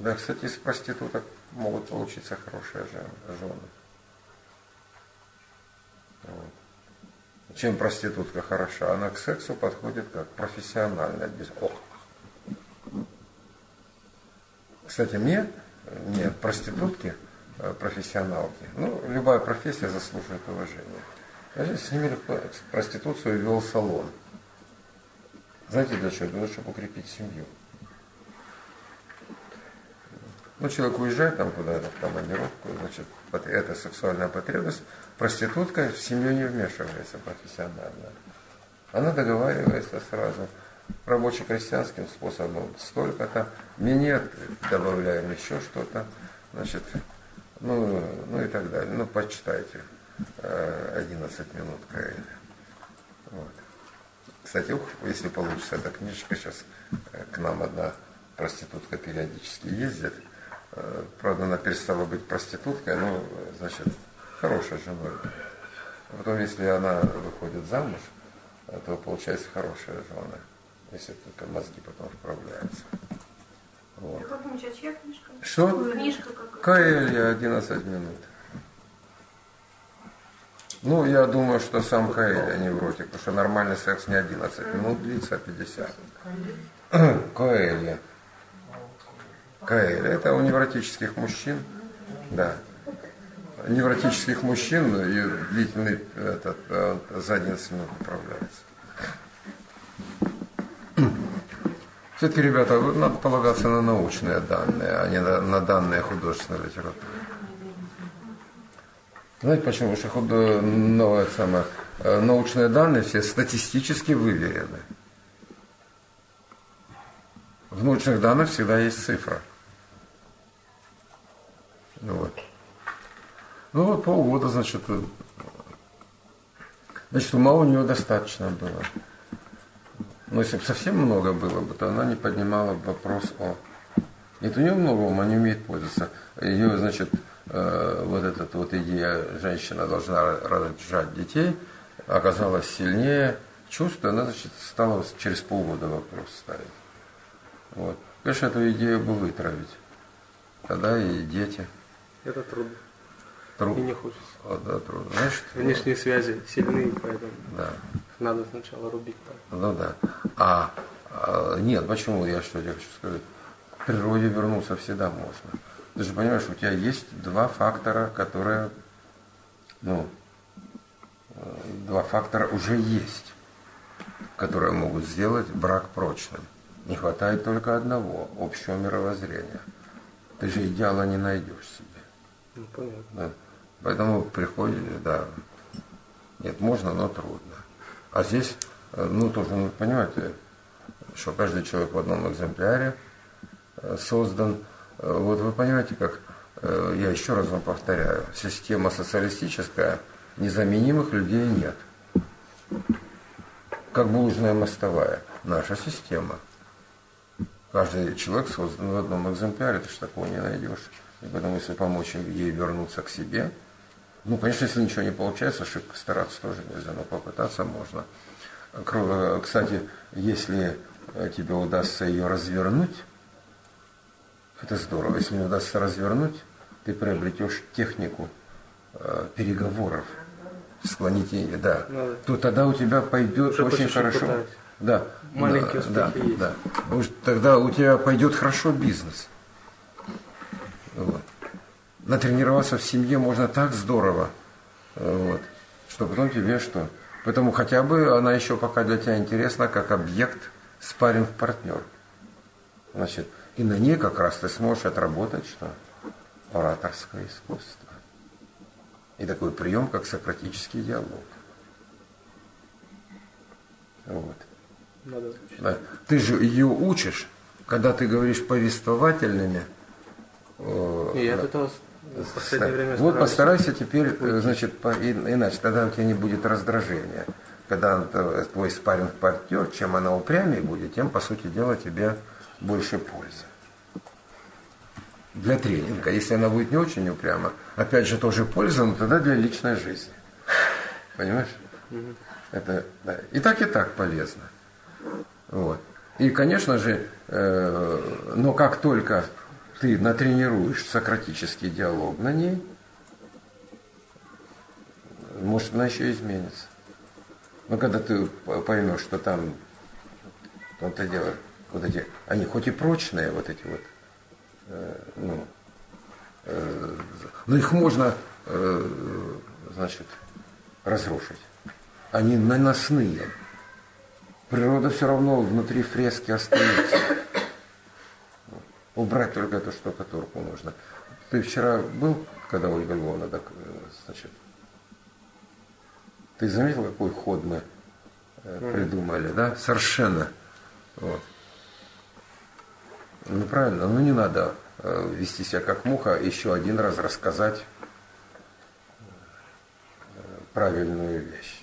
Да, кстати, из проституток могут получиться хорошие жены. Вот. Чем проститутка хороша? Она к сексу подходит как профессионально. Кстати, мне проститутки, профессионалки, любая профессия заслуживает уважения. Я же с ними проституцию вел салон. Знаете для чего? Для того, чтобы укрепить семью. Человек уезжает там куда-то в командировку, значит, это сексуальная потребность, проститутка в семью не вмешивается профессионально. Она договаривается сразу рабоче-крестьянским способом, столько-то, минет, добавляем еще что-то, значит, и так далее. Почитайте 11 минут Каэля. Вот. Кстати, если получится эта книжечка, сейчас к нам одна проститутка периодически ездит. Правда, она перестала быть проституткой, значит, хорошей женой. А потом, если она выходит замуж, то получается хорошая жена, если только мозги потом вправляются. Вот. Как думаете, чья книжка? Что? Книжка какая? Каэлья 11 минут. Я думаю, что сам Каэлья невротик, потому что нормальный секс не 11 минут длится, а 50. Каэлья. Каэль. Это у невротических мужчин, да. Невротических мужчин и длительный за 11 минут управляется. Все-таки, ребята, надо полагаться на научные данные, а не на данные художественной литературы. Знаете почему? Потому что научные данные все статистически выверены. В научных данных всегда есть цифра. Полгода, значит, ума у нее достаточно было. Но если бы совсем много было бы, то она не поднимала бы вопрос о... Нет, у нее много ума, не умеет пользоваться. Ее, значит, идея, женщина должна рожать детей, оказалась сильнее чувств, она, значит, стала через полгода вопрос ставить. Вот. Конечно, эту идею бы вытравить. Тогда и дети. Это трудно. И не хочется. Да, трудно. Знаешь, внешние связи сильны, поэтому надо сначала рубить. Нет, почему? Я хочу сказать. К природе вернуться всегда можно. Ты же понимаешь, у тебя есть два фактора, которые, два фактора уже есть, которые могут сделать брак прочным. Не хватает только одного, общего мировоззрения. Ты же идеала не найдешь себе. Понятно. Да. Поэтому приходит, нет, можно, но трудно. А здесь, тоже, понимаете, что каждый человек в одном экземпляре создан. Вот вы понимаете, как, я еще раз вам повторяю, система социалистическая, незаменимых людей нет. Как булыжная мостовая. Наша система. Каждый человек создан в одном экземпляре, ты же такого не найдешь. И поэтому, если помочь ей вернуться к себе, конечно, если ничего не получается, стараться тоже нельзя, но попытаться можно. Кстати, если тебе удастся ее развернуть, это здорово. Если не удастся развернуть, ты приобретешь технику переговоров, склонить ее, то тогда у тебя пойдет уже очень хорошо. Пытаюсь. Да. Маленькие успехи есть. Да. Тогда у тебя пойдет хорошо бизнес. Вот. Натренироваться в семье можно так здорово, что потом тебе что? Поэтому хотя бы она еще пока для тебя интересна как объект, спарринг-партнер. Значит, и на ней как раз ты сможешь отработать что? Ораторское искусство. И такой прием, как сократический диалог. Вот. Да. Ты же ее учишь, когда ты говоришь повествовательными. Я пытался в последнее время вот постарайся теперь, значит, иначе, тогда у тебя не будет раздражения. Когда твой спарринг-партнер, чем она упрямее будет, тем, по сути дела, тебе больше пользы. Для тренинга. Если она будет не очень упряма, опять же, тоже польза, но тогда для личной жизни. Понимаешь? Это, и так полезно. Вот. И, конечно же, но как только ты натренируешь сократический диалог на ней, может, она еще изменится. Но когда ты поймешь, что там, в том-то дело, вот эти, они хоть и прочные, вот эти вот, но их можно, значит, разрушить. Они наносные. Природа все равно внутри фрески остается. Убрать только эту штукатурку нужно. Ты вчера был, когда Ольга Львовна, так, значит, ты заметил, какой ход мы придумали, да? Совершенно. Вот. Ну правильно, ну не надо вести себя как муха, еще один раз рассказать правильную вещь.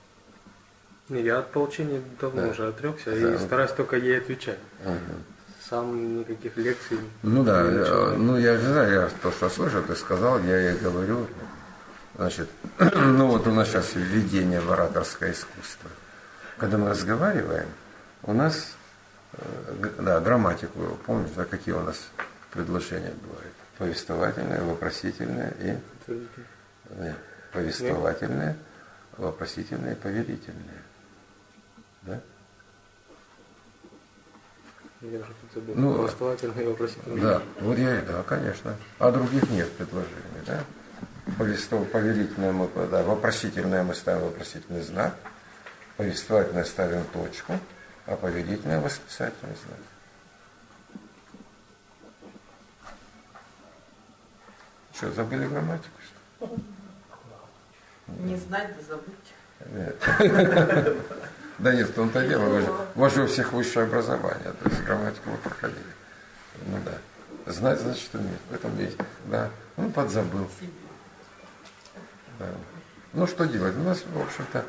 Я от получения давно уже отрекся и стараюсь только ей отвечать. Сам никаких лекций. Ну да, ну я не знаю, я то, что слышал, ты сказал, я ей говорю. Значит, ну вот у нас сейчас введение в ораторское искусство. Когда мы разговариваем, у нас, да, грамматику, помнишь, да, какие у нас предложения бывают? Повествовательные, вопросительные и повествовательные, вопросительные, повелительные. Да? Я уже тут забыл. Ну, повествовательные и вопросительные. Да, вот да, конечно. А других нет предложений, да? Повелительное мы, да, вопросительное мы ставим вопросительный знак, повествовательное ставим точку, а повелительное восклицательный знак. Что, забыли грамматику, что ли? Не знать, да забыть. Нет. Да нет, в том-то дело, у вас же у всех высшее образование, то есть грамматику вы проходили. Ну да. Знать, значит, уметь. В этом есть. Да. Ну, подзабыл. Да. Ну, что делать? У нас, в общем-то,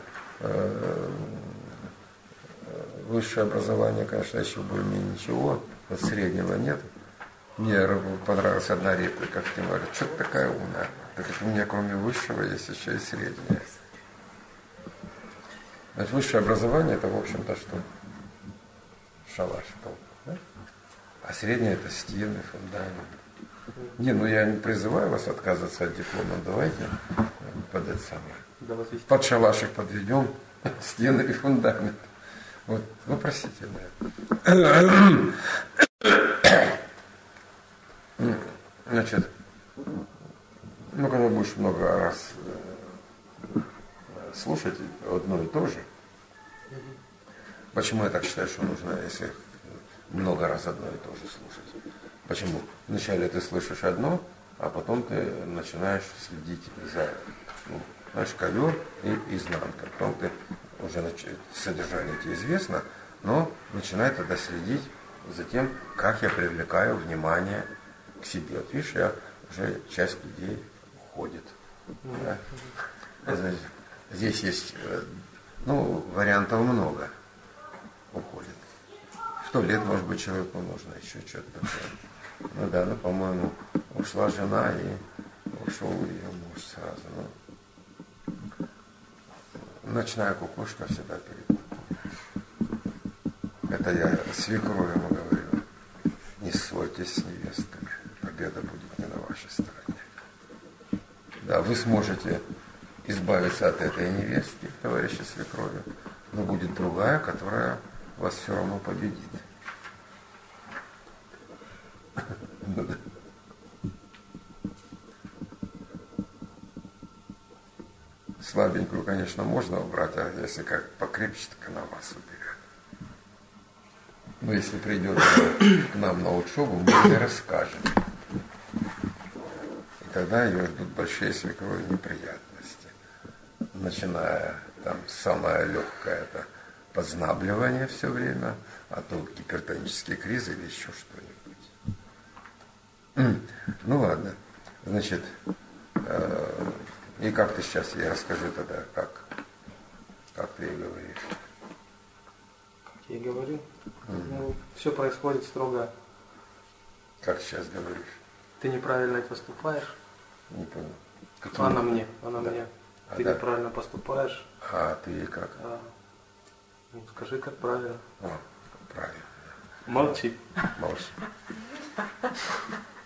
высшее образование, конечно, еще более-менее ничего, вот среднего нет. Мне понравилась одна реплика, как ты говоришь, что ты такая умная? Так как у меня кроме высшего есть еще и среднее. Значит, высшее образование это, в общем-то, что? Шалаш. Да? А среднее это стены, фундамент. Не, ну я не призываю вас отказываться от диплома, давайте под это самое. Под шалашик подведем стены и фундамент. Вот, вопросительное. Значит, ну когда будешь много раз слушать одно и то же, почему я так считаю, что нужно, если много раз одно и то же слушать? Почему? Вначале ты слышишь одно, а потом ты начинаешь следить за, ну, знаешь, ковер и изнанка. Потом ты уже содержание тебе известно, но начинай тогда следить за тем, как я привлекаю внимание к себе. Вот видишь, уже часть людей уходит. Да? Значит, здесь есть, ну, вариантов много уходит. В туалет, может быть, человеку нужно еще что-то такое. Ну да, ну, по-моему, ушла жена и ушел ее муж сразу. Ну, ночная кукушка всегда перед. Это я свекрови ему говорю. Не ссорьтесь с невестками. Победа будет не на вашей стороне. Да, вы сможете избавиться от этой невестки, товарищи свекрови, но будет другая, которая вас все равно победит. Слабенькую, конечно, можно убрать, а если как покрепче, так она вас уберет. Но если придет к нам на учебу, мы ей расскажем. И тогда ее ждут большие свекрови неприятности. Начиная там самое легкое, это познабливание все время, а то гипертонический криз или еще что-нибудь. Ну ладно, значит, и как ты сейчас, я расскажу тогда, как ты ей говоришь. Как я и говорю, ну, все происходит строго. Как сейчас говоришь? Ты неправильно поступаешь. Не понял. Она мне. А ты неправильно поступаешь. А ты как? Ну, скажи, как правильно. О, правильно. Молчи. Молчи.